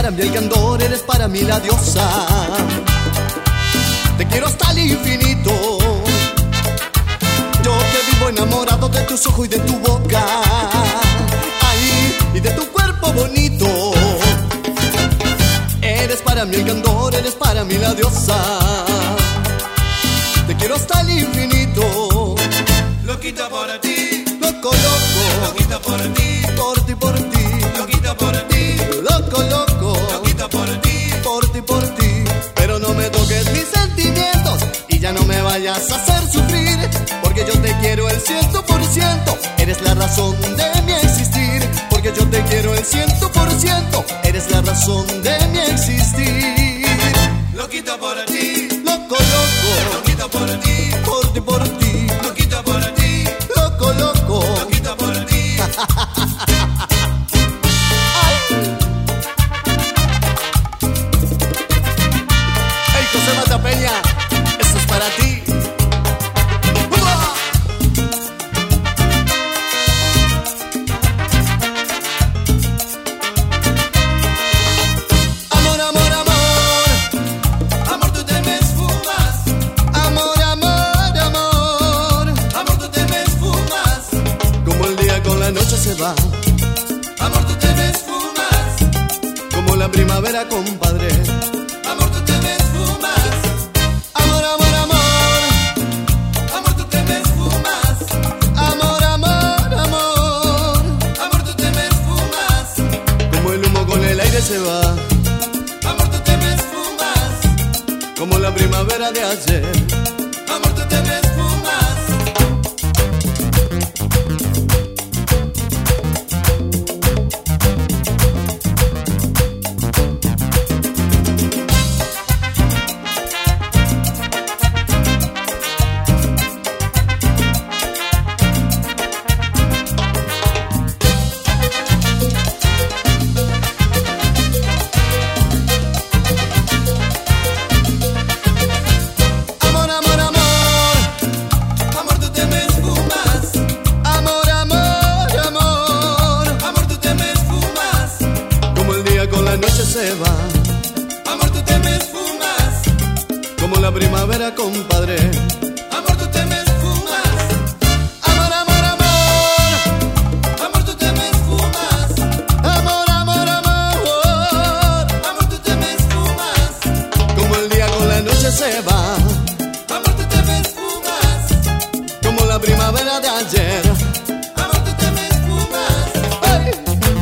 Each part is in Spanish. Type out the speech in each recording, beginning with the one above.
para mí el candor, eres para mí la diosa. Te quiero hasta el infinito. Yo que vivo enamorado de tus ojos y de tu boca, ay, y de tu cuerpo bonito. Eres para mí el candor, eres para mí la diosa. Te quiero hasta el infinito. Loquita por ti, loco, loco, loquita por ti, por ti, por ti, loquita por ti, loco, loco, loquita por ti, por ti, por ti. Pero no me toques mis sentimientos y ya no me vayas a hacer sufrir, porque yo te quiero el 100%, eres la razón de mi existir. Porque yo te quiero el 100%, eres la razón de mi existir. loquita por ti, Loco, loco, loquita por ti, por ti, por ti, loquita por ti, loco, loco. loquita por ti. Hey, José Mata Peña, esto es para ti. Amor, amor, amor, Amor, tú te me esfumas, amor, amor, amor. amor, tú te me esfumas, Como el día con la noche se va, amor, tú te me esfumas, como la primavera, compadre. amor, tú te me esfumas, Amor, amor, amor, amor, tú te me esfumas, amor, amor, amor. amor, tú te me esfumas, Como el humo con el aire se va, amor, tú te me esfumas, como la primavera de ayer. amor, tú te me esfumas. Amor, amor, amor, Amor, tú te me esfumas, amor, amor, amor. amor, tú te me esfumas, Como el día con la noche se va, amor, tú te me esfumas, como la primavera, compadre. amor, tú te me esfumas, Amor, amor, amor, amor, tú te me esfumas, amor, amor, amor. amor, tú te me esfumas, Como el día con la noche se va, amor, tú te me esfumas, como la primavera de ayer. amor, tú te me esfumas. ¡Ay!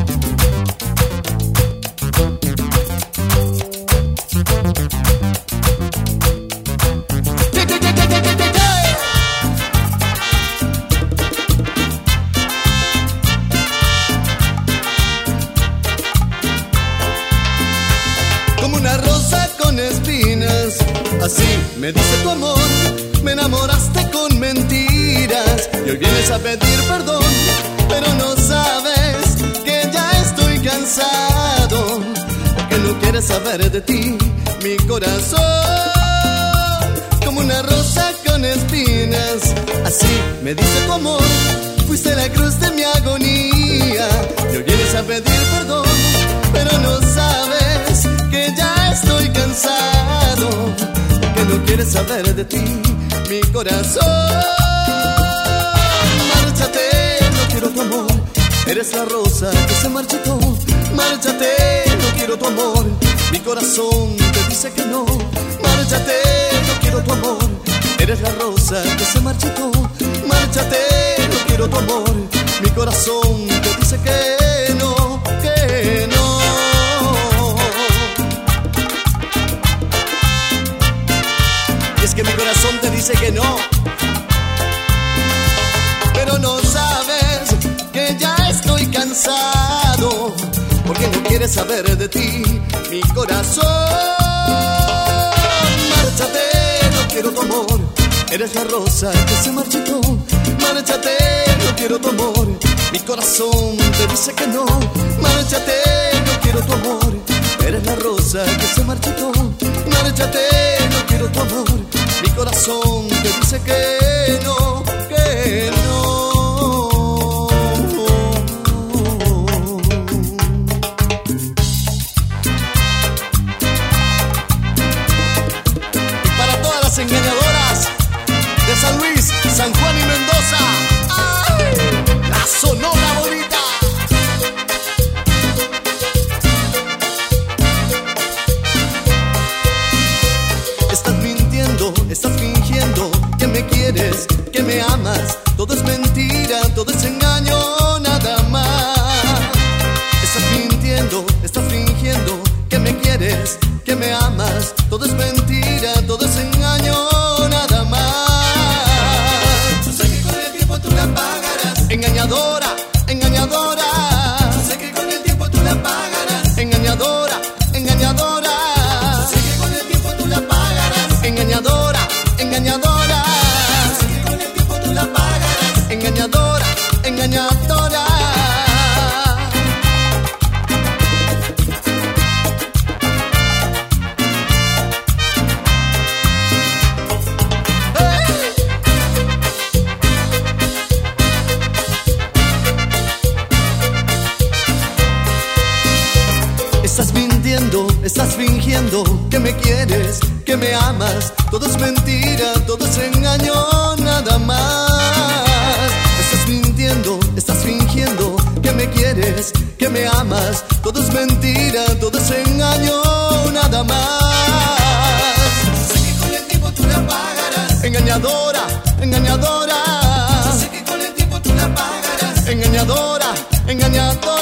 Como una rosa con espinas, así me dice tu amor. Me enamoraste con mentiras y hoy vienes a pedir perdón, pero no sabes que ya estoy cansado, porque no quieres saber de ti, mi corazón. Como una rosa con espinas, así me dice tu amor. Fuiste la cruz de mi agonía y hoy vienes a pedir perdón, pero no sabes que ya estoy cansado, porque no quieres saber de ti, mi corazón. Márchate, no quiero tu amor, eres la rosa que se marchitó. Márchate, no quiero tu amor, mi corazón te dice que no. Márchate, no quiero tu amor, eres la rosa que se marchitó. Márchate, no quiero tu amor, mi corazón te dice que no, que no. Y es que mi corazón te dice que no, pero no sabes que ya estoy cansado, porque no quieres saber de ti, mi corazón. Márchate, no quiero tu amor, eres la rosa que se marchitó. Márchate, no quiero tu amor, mi corazón te dice que no. Márchate, no quiero tu amor, eres la rosa que se marchitó. Márchate, no quiero tu amor, mi corazón te dice que no, que no. que me amas. Todo es mentira, todo es engaño, nada más. Yo sé que con el tiempo tú la pagarás. Engañadora, engañadora. Yo sé que con el tiempo tú la pagarás. Engañadora, engañadora. Yo sé que con el tiempo tú la pagarás. Engañadora, engañadora. Yo sé que con el tiempo tú la pagarás. Engañadora, engañadora. Estás mintiendo, estás fingiendo que me quieres, que me amas. Todo es mentira, todo es engaño, nada más. Estás mintiendo, estás fingiendo que me quieres, que me amas. Todo es mentira, todo es engaño, nada más. Sé que con el tiempo tú la pagarás. Engañadora, engañadora. Sé que con el tiempo tú la pagarás. Engañadora, engañadora.